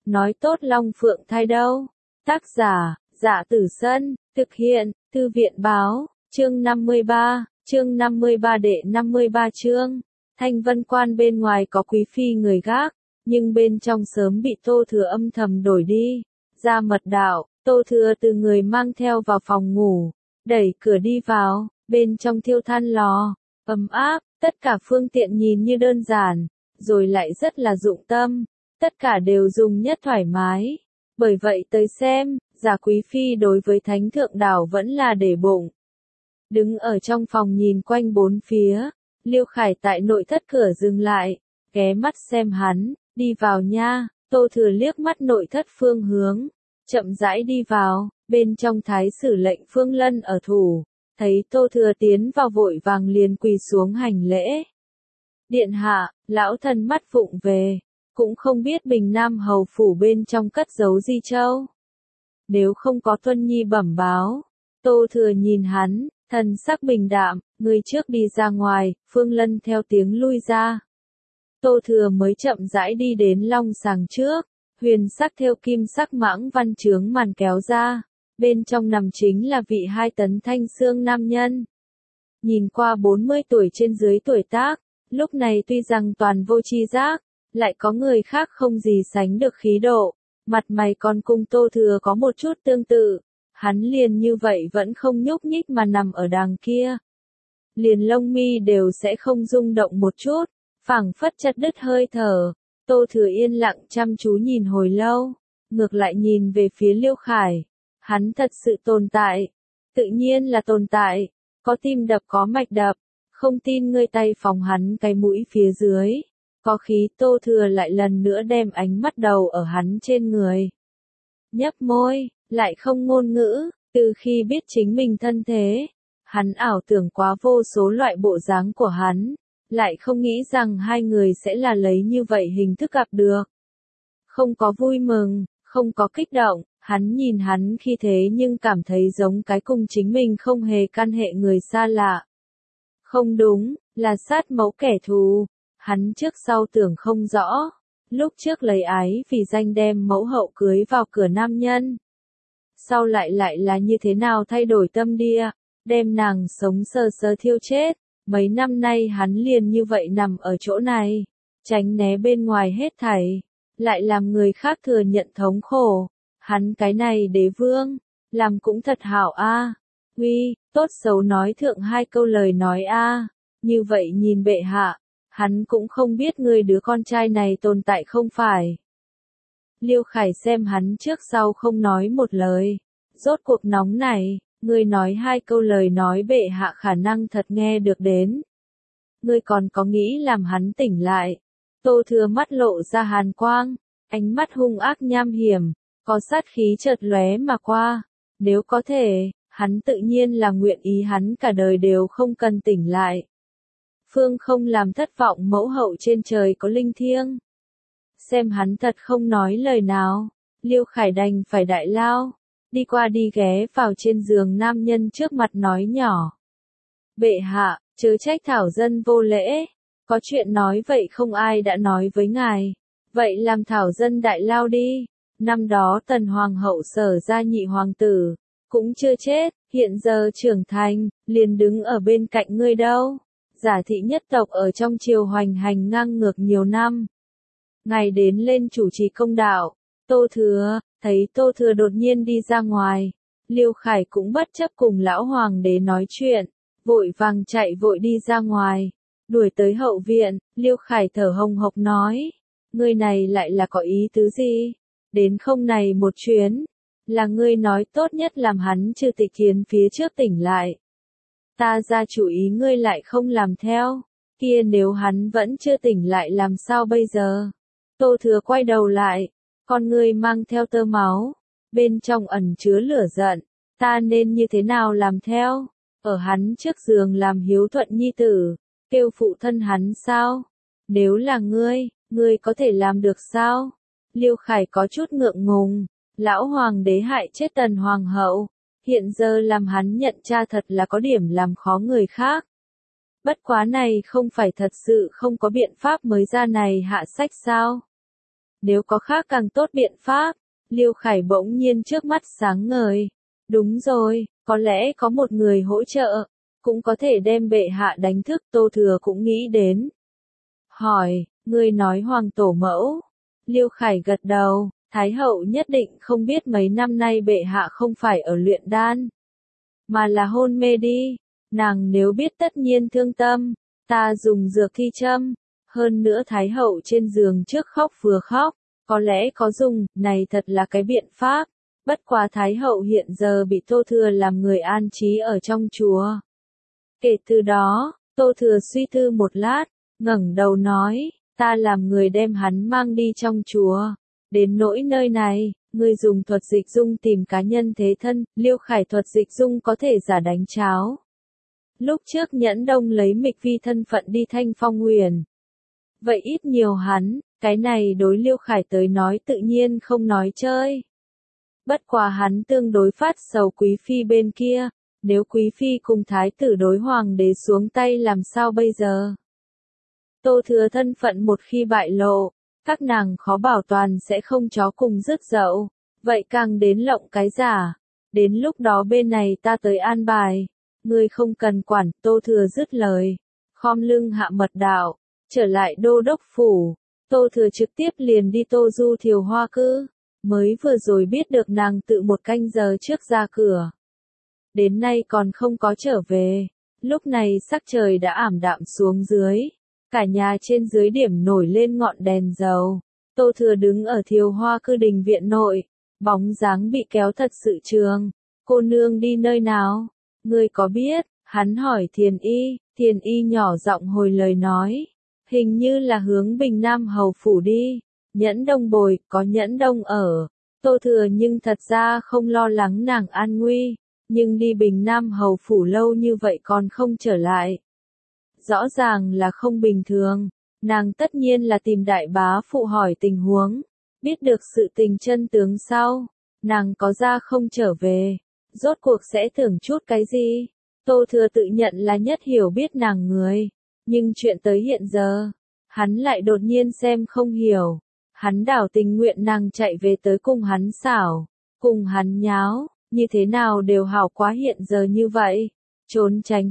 nói tốt Long Phượng thai đâu. Tác giả, Dạ Tử Sân, thực hiện, Thư viện báo, chương 53 đệ 53 chương. Thanh Vân Quan bên ngoài có quý phi người gác, nhưng bên trong sớm bị Tô Thừa âm thầm đổi đi. Ra mật đạo, Tô Thừa từ người mang theo vào phòng ngủ, đẩy cửa đi vào, bên trong thiêu than lò, ấm áp, tất cả phương tiện nhìn như đơn giản, rồi lại rất là dụng tâm, tất cả đều dùng nhất thoải mái. Bởi vậy tới xem, Giả quý phi đối với Thánh Thượng Đảo vẫn là để bụng. Đứng ở trong phòng nhìn quanh bốn phía, Liêu Khải tại nội thất cửa dừng lại, ghé mắt xem hắn, đi vào nha. Tô Thừa liếc mắt nội thất phương hướng, chậm rãi đi vào, bên trong thái sử lệnh Phương Lân ở thủ, thấy Tô Thừa tiến vào vội vàng liền quỳ xuống hành lễ. Điện hạ, lão thần mắt vụng về, cũng không biết Bình Nam hầu phủ bên trong cất giấu gì châu. Nếu không có Tuân Nhi bẩm báo, Tô Thừa nhìn hắn, thần sắc bình đạm, người trước đi ra ngoài, Phương Lân theo tiếng lui ra. Tô Thừa mới chậm rãi đi đến long sàng trước, huyền sắc theo kim sắc mãng văn chướng màn kéo ra, bên trong nằm chính là vị 2 tấn thanh xương nam nhân. Nhìn qua 40 tuổi trên dưới tuổi tác, lúc này tuy rằng toàn vô tri giác, lại có người khác không gì sánh được khí độ, mặt mày còn cùng Tô Thừa có một chút tương tự, hắn liền như vậy vẫn không nhúc nhích mà nằm ở đàng kia. Liền lông mi đều sẽ không rung động một chút, phảng phất chặt đứt hơi thở. Tô Thừa yên lặng chăm chú nhìn hồi lâu, ngược lại nhìn về phía Liêu Khải. Hắn thật sự tồn tại, tự nhiên là tồn tại, có tim đập có mạch đập, không tin ngươi tay phóng hắn cái mũi phía dưới. Có khí. Tô Thừa lại lần nữa đem ánh mắt đầu ở hắn trên người. Nhấp môi, lại không ngôn ngữ, từ khi biết chính mình thân thế, hắn ảo tưởng quá vô số loại bộ dáng của hắn, lại không nghĩ rằng hai người sẽ là lấy như vậy hình thức gặp được. Không có vui mừng, không có kích động, hắn nhìn hắn khi thế nhưng cảm thấy giống cái cùng chính mình không hề căn hệ người xa lạ. Không đúng, là sát mẫu kẻ thù. Hắn trước sau tưởng không rõ, lúc trước lấy ái vì danh đem mẫu hậu cưới vào cửa nam nhân. Sau lại là như thế nào thay đổi tâm địa, đem nàng sống sờ sờ thiêu chết. Mấy năm nay hắn liền như vậy nằm ở chỗ này, tránh né bên ngoài hết thảy, lại làm người khác thừa nhận thống khổ. Hắn cái này đế vương, làm cũng thật hảo a. Uy, tốt xấu nói thượng 2 câu lời nói a. Như vậy nhìn bệ hạ, hắn cũng không biết người đứa con trai này tồn tại không phải. Liêu Khải xem hắn trước sau không nói một lời, rốt cuộc nóng này. Ngươi nói 2 câu lời nói bệ hạ khả năng thật nghe được đến. Ngươi còn có nghĩ làm hắn tỉnh lại. Tô Thừa mắt lộ ra hàn quang, ánh mắt hung ác nham hiểm, có sát khí chợt lóe mà qua. Nếu có thể, hắn tự nhiên là nguyện ý hắn cả đời đều không cần tỉnh lại. Phương không làm thất vọng mẫu hậu trên trời có linh thiêng. Xem hắn thật không nói lời nào, Liêu Khải đành phải đại lao. Đi qua đi ghé vào trên giường nam nhân trước mặt nói nhỏ. Bệ hạ, chớ trách thảo dân vô lễ, có chuyện nói vậy không ai đã nói với ngài, vậy làm thảo dân đại lao đi. Năm đó Tần Hoàng hậu Sở ra nhị hoàng tử, cũng chưa chết, hiện giờ trưởng thành, liền đứng ở bên cạnh ngươi đâu. Giả thị nhất tộc ở trong triều hoành hành ngang ngược nhiều năm. Ngài đến lên chủ trì công đạo. Tô Thừa, thấy Tô Thừa đột nhiên đi ra ngoài, Liêu Khải cũng bất chấp cùng lão hoàng đế nói chuyện, vội vàng chạy vội đi ra ngoài, đuổi tới hậu viện. Liêu Khải thở hồng hộc nói, ngươi này lại là có ý tứ gì? Đến không này một chuyến, là ngươi nói tốt nhất làm hắn trừ tịch kiến phía trước tỉnh lại. Ta ra chủ ý ngươi lại không làm theo, kia nếu hắn vẫn chưa tỉnh lại làm sao bây giờ? Tô Thừa quay đầu lại, con ngươi mang theo tơ máu, bên trong ẩn chứa lửa giận, ta nên như thế nào làm theo? Ở hắn trước giường làm hiếu thuận nhi tử, kêu phụ thân hắn sao? Nếu là ngươi có thể làm được sao? Liêu Khải có chút ngượng ngùng, lão hoàng đế hại chết Tần Hoàng hậu, hiện giờ làm hắn nhận tra thật là có điểm làm khó người khác. Bất quá này không phải thật sự không có biện pháp mới ra này hạ sách sao? Nếu có khác càng tốt biện pháp, Liêu Khải bỗng nhiên trước mắt sáng ngời. Đúng rồi, có lẽ có một người hỗ trợ, cũng có thể đem bệ hạ đánh thức. Tô Thừa cũng nghĩ đến. Hỏi, ngươi nói hoàng tổ mẫu. Liêu Khải gật đầu, Thái hậu nhất định không biết mấy năm nay bệ hạ không phải ở luyện đan, mà là hôn mê đi. Nàng nếu biết tất nhiên thương tâm, ta dùng dược thi châm. Hơn nữa Thái hậu trên giường trước khóc vừa khóc, có lẽ có dùng, này thật là cái biện pháp. Bất quá Thái hậu hiện giờ bị Tô Thừa làm người an trí ở trong chùa. Kể từ đó, Tô Thừa suy tư một lát, ngẩng đầu nói, ta làm người đem hắn mang đi trong chùa. Đến nỗi nơi này, ngươi dùng thuật dịch dung tìm cá nhân thế thân. Liêu Khải thuật dịch dung có thể giả đánh cháo. Lúc trước Nhẫn Đông lấy Mịch Vi thân phận đi Thanh Phong Huyền. Vậy ít nhiều hắn, cái này đối Liêu Khải tới nói tự nhiên không nói chơi. Bất quá hắn tương đối phát sầu Quý Phi bên kia, nếu Quý Phi cùng Thái tử đối hoàng đế xuống tay làm sao bây giờ? Tô Thừa thân phận một khi bại lộ, các nàng khó bảo toàn sẽ không chó cùng rước dậu, vậy càng đến lộng cái giả. Đến lúc đó bên này ta tới an bài, ngươi không cần quản. Tô Thừa dứt lời, khom lưng hạ mật đạo, trở lại đô đốc phủ. Tô Thừa trực tiếp liền đi Tô Du Thiều Hoa Cư, mới vừa rồi biết được nàng tự một canh giờ trước ra cửa. Đến nay còn không có trở về, lúc này sắc trời đã ảm đạm xuống dưới. Cả nhà trên dưới điểm nổi lên ngọn đèn dầu. Tô Thừa đứng ở Thiều Hoa Cư đình viện nội, bóng dáng bị kéo thật sự trường. Cô nương đi nơi nào? Ngươi có biết? Hắn hỏi Thiền Y nhỏ giọng hồi lời nói. Hình như là hướng Bình Nam hầu phủ đi. Nhẫn Đông bồi, có Nhẫn Đông ở. Tô Thừa nhưng thật ra không lo lắng nàng an nguy. Nhưng đi Bình Nam hầu phủ lâu như vậy còn không trở lại. Rõ ràng là không bình thường. Nàng tất nhiên là tìm đại bá phụ hỏi tình huống. Biết được sự tình chân tướng sau. Nàng có ra không trở về. Rốt cuộc sẽ tưởng chút cái gì? Tô Thừa tự nhận là nhất hiểu biết nàng người. Nhưng chuyện tới hiện giờ, hắn lại đột nhiên xem không hiểu. Hắn đảo tình nguyện nàng chạy về tới cùng hắn xảo, cùng hắn nháo, như thế nào đều hảo quá hiện giờ như vậy. Trốn tránh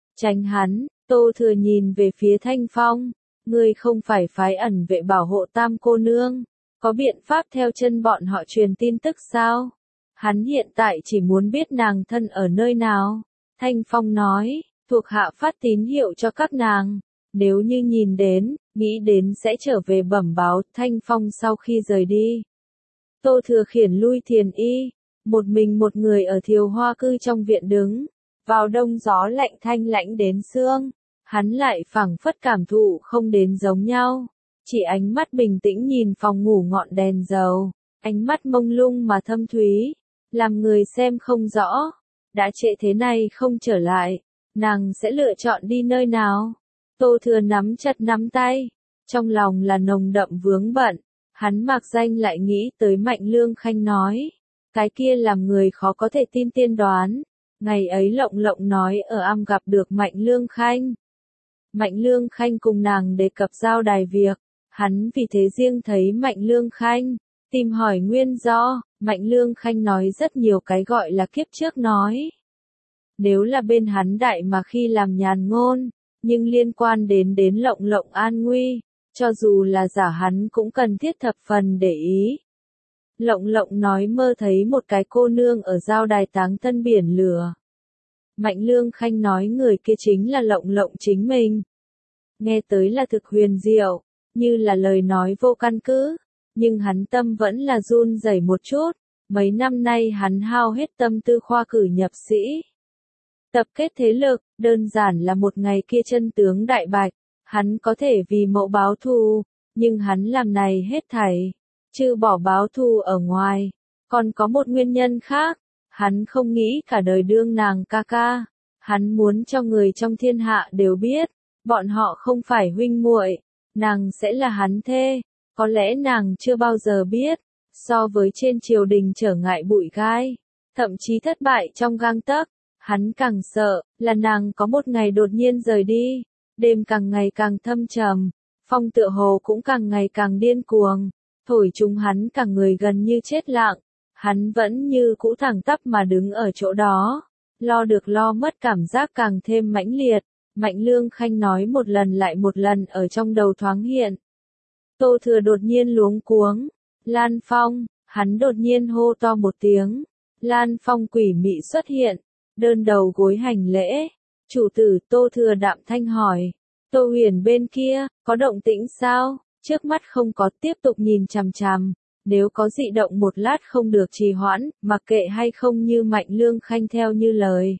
hắn. Tô Thừa nhìn về phía Thanh Phong, ngươi không phải phái ẩn vệ bảo hộ Tam cô nương, có biện pháp theo chân bọn họ truyền tin tức sao? Hắn hiện tại chỉ muốn biết nàng thân ở nơi nào. Thanh Phong nói, thuộc hạ phát tín hiệu cho các nàng, nếu như nhìn đến, nghĩ đến sẽ trở về bẩm báo. Thanh Phong sau khi rời đi, Tô Thừa khiển lui Thiền Y, một mình một người ở Thiều Hoa Cư trong viện đứng. Vào đông gió lạnh thanh lãnh đến xương, hắn lại phảng phất cảm thụ không đến giống nhau, chỉ ánh mắt bình tĩnh nhìn phòng ngủ ngọn đèn dầu, ánh mắt mông lung mà thâm thúy, làm người xem không rõ. Đã trễ thế này không trở lại, nàng sẽ lựa chọn đi nơi nào? Tô Thừa nắm chặt nắm tay, trong lòng là nồng đậm vướng bận. Hắn mạc danh lại nghĩ tới Mạnh Lương Khanh nói, cái kia làm người khó có thể tin tiên đoán. Ngày ấy Lộng Lộng nói ở am gặp được Mạnh Lương Khanh. Mạnh Lương Khanh cùng nàng đề cập giao đài việc, hắn vì thế riêng thấy Mạnh Lương Khanh, tìm hỏi nguyên do. Mạnh Lương Khanh nói rất nhiều cái gọi là kiếp trước nói. Nếu là bên hắn đại mà khi làm nhàn ngôn, nhưng liên quan đến Lộng Lộng an nguy, cho dù là giả hắn cũng cần thiết thập phần để ý. Lộng Lộng nói mơ thấy một cái cô nương ở giao đài táng thân biển lửa. Mạnh Lương Khanh nói người kia chính là Lộng Lộng chính mình. Nghe tới là thực huyền diệu, như là lời nói vô căn cứ, nhưng hắn tâm vẫn là run rẩy một chút. Mấy năm nay hắn hao hết tâm tư khoa cử nhập sĩ, tập kết thế lực, đơn giản là một ngày kia chân tướng đại bạch, hắn có thể vì mẫu báo thù, nhưng hắn làm này hết thảy, trừ bỏ báo thù ở ngoài, còn có một nguyên nhân khác, hắn không nghĩ cả đời đương nàng ca ca, hắn muốn cho người trong thiên hạ đều biết, bọn họ không phải huynh muội, nàng sẽ là hắn thê, có lẽ nàng chưa bao giờ biết, so với trên triều đình trở ngại bụi gai, thậm chí thất bại trong gang tấc. Hắn càng sợ, là nàng có một ngày đột nhiên rời đi, đêm càng ngày càng thâm trầm, phong tựa hồ cũng càng ngày càng điên cuồng, thổi chúng hắn cả người gần như chết lặng. Hắn vẫn như cũ thẳng tắp mà đứng ở chỗ đó, lo được lo mất cảm giác càng thêm mãnh liệt. Mạnh Lương Khanh nói một lần lại một lần ở trong đầu thoáng hiện. Tô Thừa đột nhiên luống cuống. Lan Phong, hắn đột nhiên hô to một tiếng. Lan Phong quỷ mị xuất hiện, đơn đầu gối hành lễ. Chủ tử, Tô Thừa đạm thanh hỏi. Tô Huyền bên kia, có động tĩnh sao? Trước mắt không có, tiếp tục nhìn chằm chằm. Nếu có dị động một lát không được trì hoãn, mặc kệ hay không như Mạnh Lương Khanh theo như lời.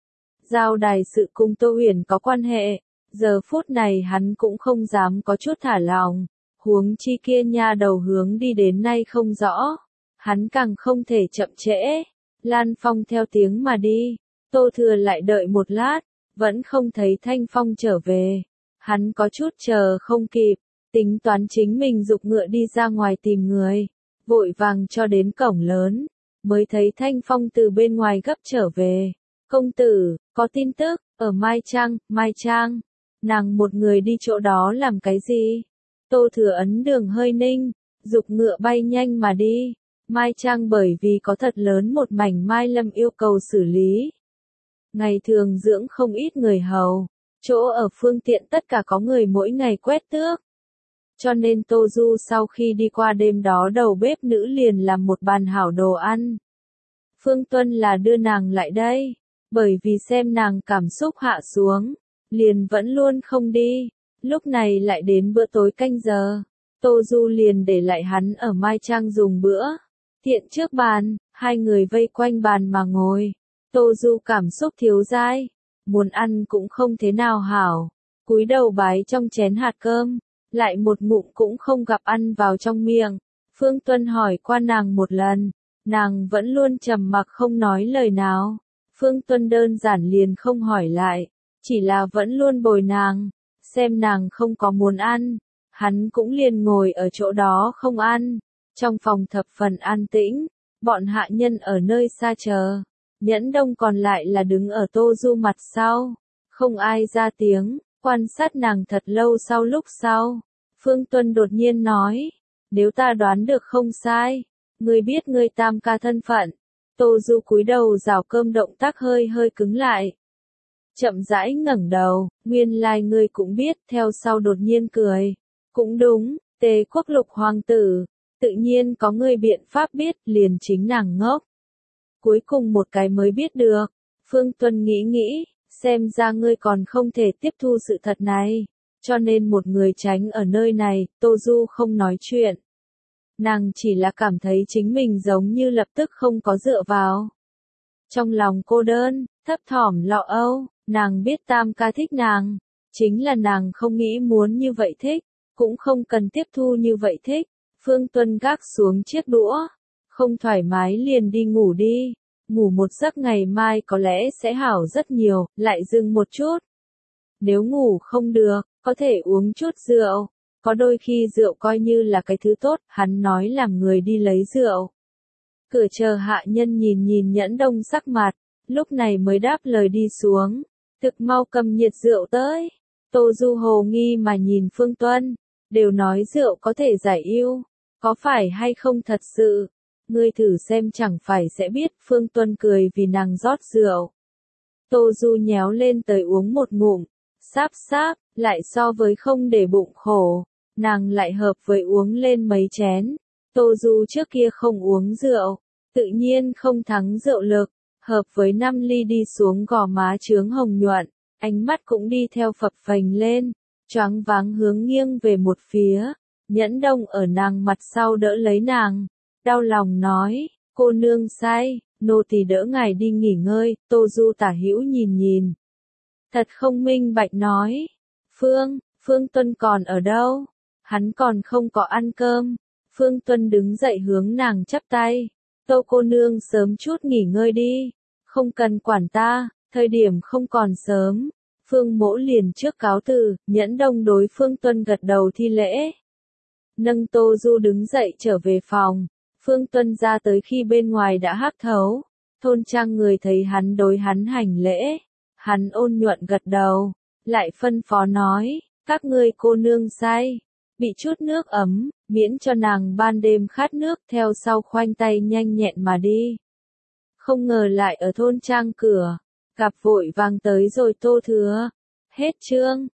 Giao đài sự cùng Tô Huyền có quan hệ, giờ phút này hắn cũng không dám có chút thả lòng. Huống chi kia nha đầu hướng đi đến nay không rõ. Hắn càng không thể chậm trễ. Lan Phong theo tiếng mà đi. Tô Thừa lại đợi một lát, vẫn không thấy Thanh Phong trở về. Hắn có chút chờ không kịp, tính toán chính mình giục ngựa đi ra ngoài tìm người. Vội vàng cho đến cổng lớn, mới thấy Thanh Phong từ bên ngoài gấp trở về. Công tử, có tin tức, ở Mai Trang, nàng một người đi chỗ đó làm cái gì? Tô Thừa ấn đường hơi ninh, giục ngựa bay nhanh mà đi. Mai Trang bởi vì có thật lớn một mảnh mai lâm yêu cầu xử lý. Ngày thường dưỡng không ít người hầu, chỗ ở phương tiện tất cả có người mỗi ngày quét tước. Cho nên Tô Du sau khi đi qua đêm đó đầu bếp nữ liền làm một bàn hảo đồ ăn. Phương Tuân là đưa nàng lại đây, bởi vì xem nàng cảm xúc hạ xuống, liền vẫn luôn không đi. Lúc này lại đến bữa tối canh giờ, Tô Du liền để lại hắn ở Mai Trang dùng bữa. Tiện trước bàn, hai người vây quanh bàn mà ngồi. Tô Du cảm xúc thiếu dai, muốn ăn cũng không thế nào hảo, cúi đầu bái trong chén hạt cơm, lại một ngụm cũng không gặp ăn vào trong miệng. Phương Tuân hỏi qua nàng một lần, nàng vẫn luôn trầm mặc không nói lời nào. Phương Tuân đơn giản liền không hỏi lại, chỉ là vẫn luôn bồi nàng, xem nàng không có muốn ăn, hắn cũng liền ngồi ở chỗ đó không ăn. Trong phòng thập phần an tĩnh, bọn hạ nhân ở nơi xa chờ, Nhẫn Đông còn lại là đứng ở Tô Du mặt sau, không ai ra tiếng, quan sát nàng thật lâu. Sau lúc sau, Phương Tuân đột nhiên nói, nếu ta đoán được không sai, ngươi biết ngươi tam ca thân phận. Tô Du cúi đầu rào cơm, động tác hơi cứng lại. Chậm rãi ngẩng đầu, nguyên lai ngươi cũng biết, theo sau đột nhiên cười. Cũng đúng, Tề Quốc Lục hoàng tử, tự nhiên có ngươi biện pháp biết, liền chính nàng ngốc. Cuối cùng một cái mới biết được. Phương Tuân nghĩ, xem ra ngươi còn không thể tiếp thu sự thật này, cho nên một người tránh ở nơi này. Tô Du không nói chuyện. Nàng chỉ là cảm thấy chính mình giống như lập tức không có dựa vào. Trong lòng cô đơn, thấp thỏm lo âu, nàng biết tam ca thích nàng, chính là nàng không nghĩ muốn như vậy thích, cũng không cần tiếp thu như vậy thích. Phương Tuân gác xuống chiếc đũa, không thoải mái liền đi ngủ đi, ngủ một giấc ngày mai có lẽ sẽ hảo rất nhiều. Lại dừng một chút. Nếu ngủ không được, có thể uống chút rượu, có đôi khi rượu coi như là cái thứ tốt. Hắn nói làm người đi lấy rượu. Cửa chờ hạ nhân nhìn Nhẫn Đông sắc mặt, lúc này mới đáp lời đi xuống, thực mau cầm nhiệt rượu tới. Tô Du hồ nghi mà nhìn Phương Tuân, đều nói rượu có thể giải ưu, có phải hay không thật sự? Ngươi thử xem chẳng phải sẽ biết. Phương Tuân cười vì nàng rót rượu. Tô Du nhéo lên tới uống một ngụm, sáp, lại so với không để bụng khổ, nàng lại hợp với uống lên mấy chén. Tô Du trước kia không uống rượu, tự nhiên không thắng rượu lực, hợp với 5 ly đi xuống gò má chướng hồng nhuận, ánh mắt cũng đi theo phập phềnh lên, choáng váng hướng nghiêng về một phía. Nhẫn Đông ở nàng mặt sau đỡ lấy nàng, đau lòng nói, cô nương sai, nô tỳ đỡ ngài đi nghỉ ngơi. Tô Du tả hữu nhìn. Thật không minh bạch nói, Phương Tuân còn ở đâu? Hắn còn không có ăn cơm. Phương Tuân đứng dậy hướng nàng chắp tay, Tô cô nương sớm chút nghỉ ngơi đi, không cần quản ta, thời điểm không còn sớm. Phương Mỗ liền trước cáo từ. Nhẫn Đông đối Phương Tuân gật đầu thi lễ, nâng Tô Du đứng dậy trở về phòng. Phương Tuân ra tới khi bên ngoài đã hắc thấu, thôn trang người thấy hắn đối hắn hành lễ, hắn ôn nhuận gật đầu, lại phân phó nói, các ngươi cô nương sai, bị chút nước ấm, miễn cho nàng ban đêm khát nước, theo sau khoanh tay nhanh nhẹn mà đi. Không ngờ lại ở thôn trang cửa, gặp vội vàng tới rồi Tô Thừa. Hết chương.